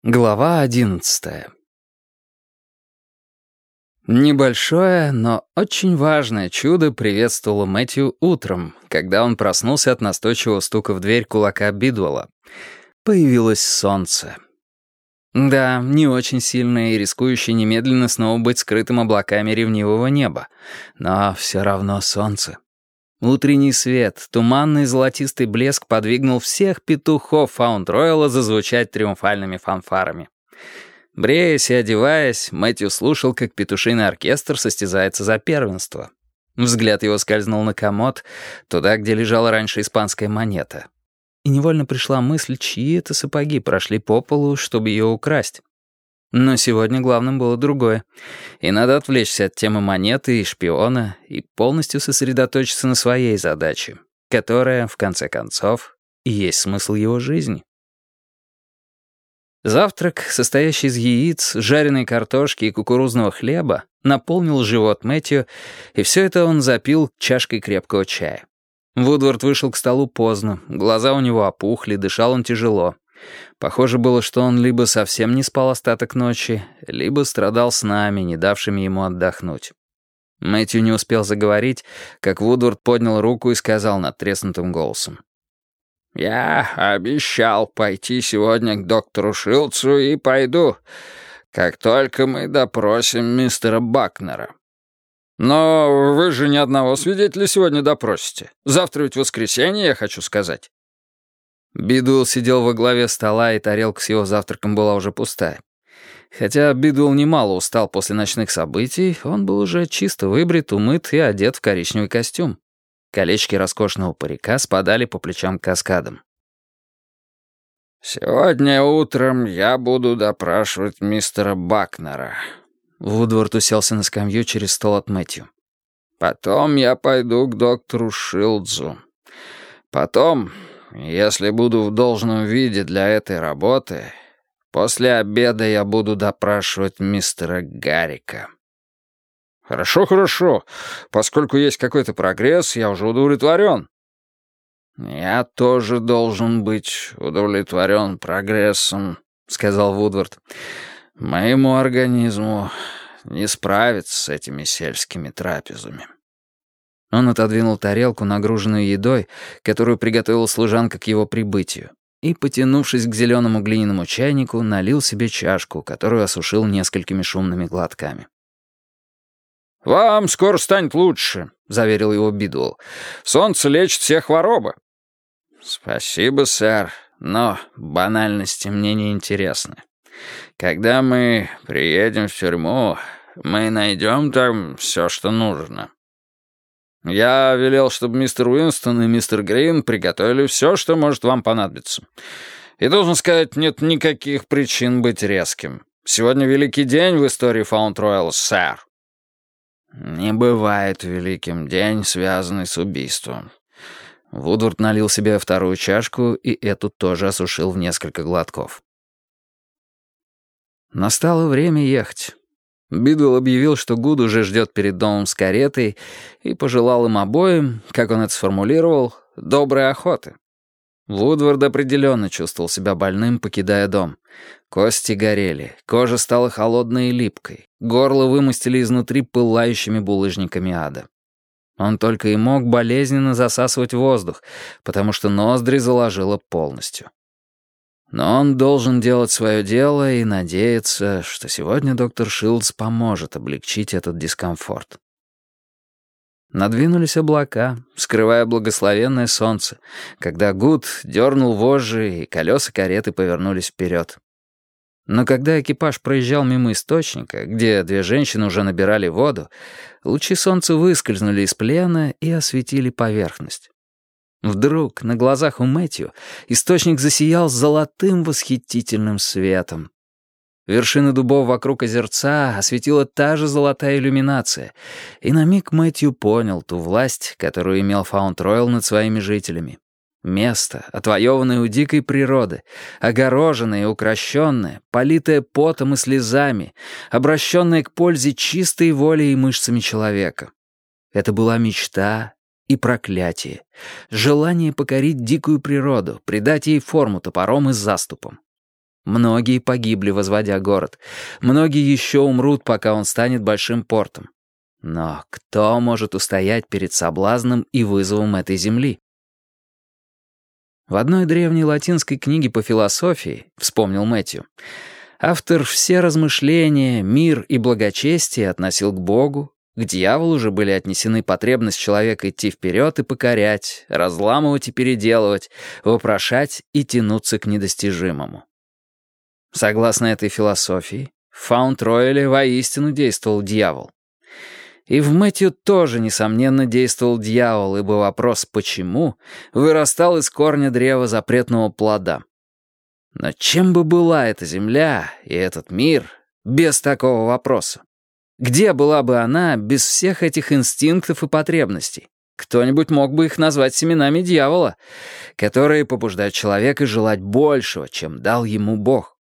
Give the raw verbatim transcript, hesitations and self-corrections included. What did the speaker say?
Глава одиннадцатая. Небольшое, но очень важное чудо приветствовало Мэтью утром, когда он проснулся от настойчивого стука в дверь кулака Бидуэлла. Появилось солнце. Да, не очень сильное и рискующее немедленно снова быть скрытым облаками ревнивого неба, но все равно солнце. Утренний свет, туманный золотистый блеск подвигнул всех петухов Фаунд-Ройла зазвучать триумфальными фанфарами. Бреясь и одеваясь, Мэтью слушал, как петушиный оркестр состязается за первенство. Взгляд его скользнул на комод, туда, где лежала раньше испанская монета. И невольно пришла мысль, чьи это сапоги прошли по полу, чтобы ее украсть. Но сегодня главным было другое. И надо отвлечься от темы монеты и шпиона и полностью сосредоточиться на своей задаче, которая, в конце концов, и есть смысл его жизни. Завтрак, состоящий из яиц, жареной картошки и кукурузного хлеба, наполнил живот Мэтью, и все это он запил чашкой крепкого чая. Вудвард вышел к столу поздно, глаза у него опухли, дышал он тяжело. Похоже было, что он либо совсем не спал остаток ночи, либо страдал снами, не давшими ему отдохнуть. Мэтью не успел заговорить, как Вудвард поднял руку и сказал надтреснутым голосом: «Я обещал пойти сегодня к доктору Шилдсу и пойду, как только мы допросим мистера Бакнера. Но вы же ни одного свидетеля сегодня допросите. Завтра ведь воскресенье, я хочу сказать». Бидуэлл сидел во главе стола, и тарелка с его завтраком была уже пустая. Хотя Бидуэлл немало устал после ночных событий, он был уже чисто выбрит, умыт и одет в коричневый костюм. Колечки роскошного парика спадали по плечам каскадом. «Сегодня утром я буду допрашивать мистера Бакнера». Вудвард уселся на скамью через стол от Мэтью. «Потом я пойду к доктору Шилдсу. Потом, если буду в должном виде для этой работы, после обеда я буду допрашивать мистера Гаррика». «Хорошо, хорошо. Поскольку есть какой-то прогресс, я уже удовлетворен». «Я тоже должен быть удовлетворен прогрессом», — сказал Вудвард. «Моему организму не справиться с этими сельскими трапезами». Он отодвинул тарелку, нагруженную едой, которую приготовила служанка к его прибытию, и, потянувшись к зеленому глиняному чайнику, налил себе чашку, которую осушил несколькими шумными глотками. «Вам скоро станет лучше», — заверил его Бидуэлл. «Солнце лечит все хворобы». «Спасибо, сэр, но банальности мне не интересны. Когда мы приедем в тюрьму, мы найдем там все, что нужно». «Я велел, чтобы мистер Уинстон и мистер Грин приготовили все, что может вам понадобиться. И, должен сказать, нет никаких причин быть резким. Сегодня великий день в истории Фаунд-Ройла, сэр». «Не бывает великим день, связанный с убийством». Вудвард налил себе вторую чашку и эту тоже осушил в несколько глотков. Настало время ехать. Бидуэлл объявил, что Гуд уже ждет перед домом с каретой, и пожелал им обоим, как он это сформулировал, доброй охоты. Вудвард определенно чувствовал себя больным, покидая дом. Кости горели, кожа стала холодной и липкой, горло вымостили изнутри пылающими булыжниками ада. Он только и мог болезненно засасывать воздух, потому что ноздри заложило полностью. Но он должен делать свое дело и надеяться, что сегодня доктор Шилдс поможет облегчить этот дискомфорт. Надвинулись облака, скрывая благословенное солнце, когда Гуд дернул вожжи, и колеса кареты повернулись вперед. Но когда экипаж проезжал мимо источника, где две женщины уже набирали воду, лучи солнца выскользнули из плена и осветили поверхность. Вдруг на глазах у Мэтью источник засиял золотым восхитительным светом. Вершины дубов вокруг озерца осветила та же золотая иллюминация, и на миг Мэтью понял ту власть, которую имел Фаунд-Ройл над своими жителями. Место, отвоеванное у дикой природы, огороженное и укращенное, политое потом и слезами, обращенное к пользе чистой волей и мышцами человека. Это была мечта и проклятие, желание покорить дикую природу, придать ей форму топором и заступом. Многие погибли, возводя город. Многие еще умрут, пока он станет большим портом. Но кто может устоять перед соблазном и вызовом этой земли? В одной древней латинской книге по философии, вспомнил Мэтью, автор все размышления, мир и благочестие относил к Богу, к дьяволу же были отнесены потребность человека идти вперед и покорять, разламывать и переделывать, вопрошать и тянуться к недостижимому. Согласно этой философии, в Фаунд-Рояле воистину действовал дьявол. И в Мэтью тоже, несомненно, действовал дьявол, ибо вопрос «почему» вырастал из корня древа запретного плода. Но чем бы была эта земля и этот мир без такого вопроса? Где была бы она без всех этих инстинктов и потребностей? Кто-нибудь мог бы их назвать семенами дьявола, которые побуждают человека желать большего, чем дал ему Бог.